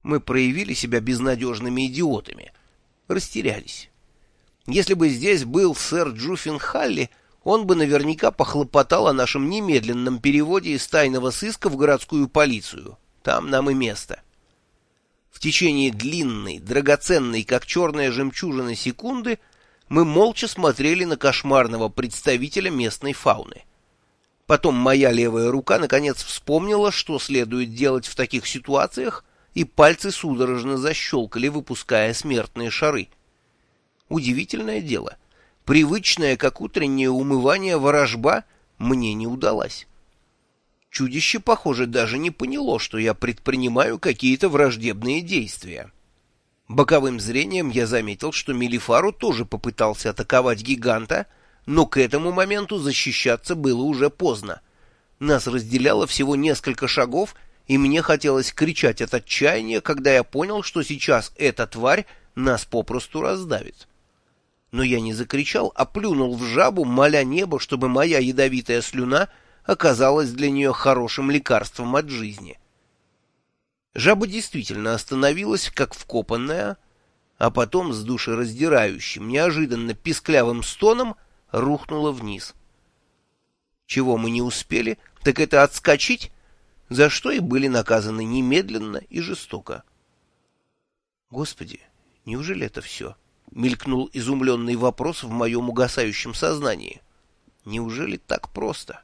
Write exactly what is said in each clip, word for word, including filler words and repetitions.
Мы проявили себя безнадежными идиотами. Растерялись. Если бы здесь был сэр Джуффин Халли, он бы наверняка похлопотал о нашем немедленном переводе из тайного сыска в городскую полицию. Там нам и место. В течение длинной, драгоценной, как черная жемчужина, секунды мы молча смотрели на кошмарного представителя местной фауны. Потом моя левая рука наконец вспомнила, что следует делать в таких ситуациях, и пальцы судорожно защелкали, выпуская смертные шары. Удивительное дело. Привычная, как утреннее умывание, ворожба мне не удалась. Чудище, похоже, даже не поняло, что я предпринимаю какие-то враждебные действия. Боковым зрением я заметил, что Мелифару тоже попытался атаковать гиганта, но к этому моменту защищаться было уже поздно. Нас разделяло всего несколько шагов, и мне хотелось кричать от отчаяния, когда я понял, что сейчас эта тварь нас попросту раздавит. Но я не закричал, а плюнул в жабу, моля небо, чтобы моя ядовитая слюна оказалась для нее хорошим лекарством от жизни. Жаба действительно остановилась, как вкопанная, а потом с душераздирающим, неожиданно писклявым стоном рухнула вниз. Чего мы не успели, так это отскочить, за что и были наказаны немедленно и жестоко. Господи, неужели это все? Мелькнул изумленный вопрос в моем угасающем сознании. Неужели так просто?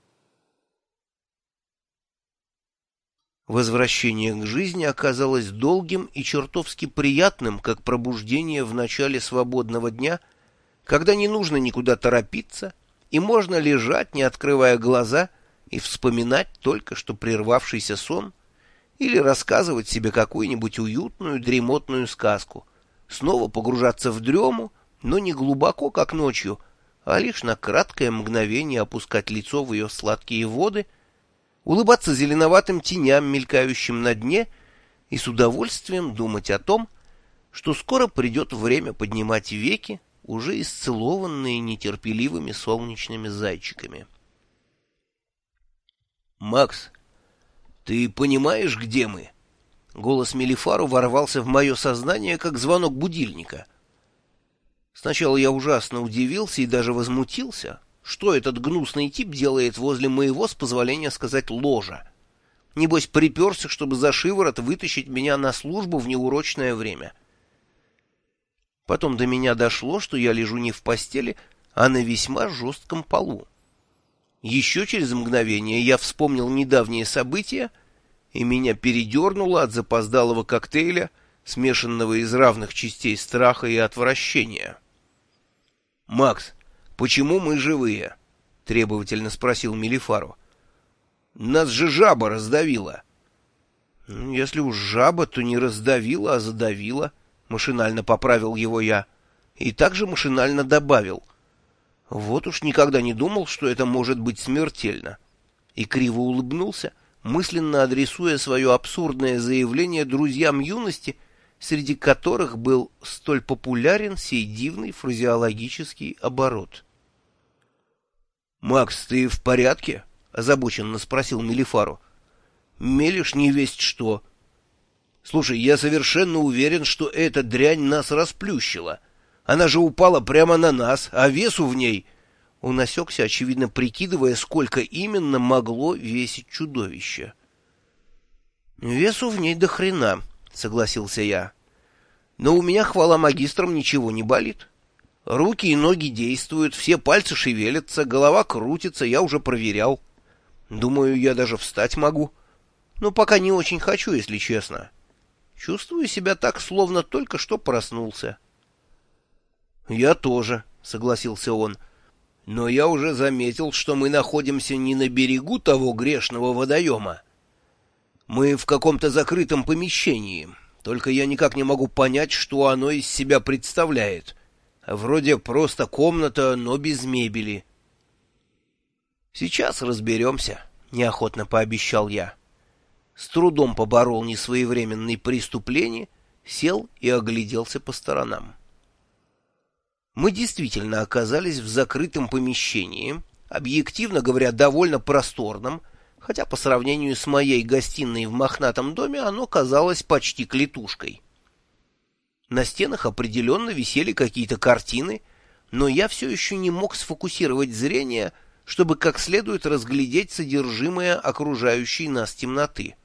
Возвращение к жизни оказалось долгим и чертовски приятным, как пробуждение в начале свободного дня, когда не нужно никуда торопиться, и можно лежать, не открывая глаза, и вспоминать только что прервавшийся сон, или рассказывать себе какую-нибудь уютную дремотную сказку, снова погружаться в дрему, но не глубоко, как ночью, а лишь на краткое мгновение опускать лицо в ее сладкие воды, улыбаться зеленоватым теням, мелькающим на дне, и с удовольствием думать о том, что скоро придет время поднимать веки, уже исцелованные нетерпеливыми солнечными зайчиками. «Макс, ты понимаешь, где мы?» Голос Мелифару ворвался в мое сознание, как звонок будильника. Сначала я ужасно удивился и даже возмутился. Что этот гнусный тип делает возле моего, с позволения сказать, ложа? Небось, приперся, чтобы за шиворот вытащить меня на службу в неурочное время. Потом до меня дошло, что я лежу не в постели, а на весьма жестком полу. Еще через мгновение я вспомнил недавние события, и меня передернуло от запоздалого коктейля, смешанного из равных частей страха и отвращения. «Макс, почему мы живые?» — требовательно спросил Мелифару. «Нас же жаба раздавила». «Если уж жаба, то не раздавила, а задавила», — машинально поправил его я. И также машинально добавил: «Вот уж никогда не думал, что это может быть смертельно». И криво улыбнулся, мысленно адресуя свое абсурдное заявление друзьям юности, среди которых был столь популярен сей дивный фразеологический оборот. «Макс, ты в порядке?» — озабоченно спросил Мелифару. «Мелешь не весть что. Слушай, я совершенно уверен, что эта дрянь нас расплющила. Она же упала прямо на нас, а весу в ней...» Он осекся, очевидно прикидывая, сколько именно могло весить чудовище. «Весу в ней до хрена», — согласился я. «Но у меня, хвала магистрам, ничего не болит. Руки и ноги действуют, все пальцы шевелятся, голова крутится, я уже проверял. Думаю, я даже встать могу. Но пока не очень хочу, если честно. Чувствую себя так, словно только что проснулся». «Я тоже», — согласился он. «Но я уже заметил, что мы находимся не на берегу того грешного водоема. Мы в каком-то закрытом помещении, только я никак не могу понять, что оно из себя представляет. Вроде просто комната, но без мебели». «Сейчас разберемся», — неохотно пообещал я. С трудом поборол несвоевременные преступления, сел и огляделся по сторонам. Мы действительно оказались в закрытом помещении, объективно говоря, довольно просторном, хотя по сравнению с моей гостиной в мохнатом доме оно казалось почти клетушкой. На стенах определенно висели какие-то картины, но я все еще не мог сфокусировать зрение, чтобы как следует разглядеть содержимое окружающей нас темноты.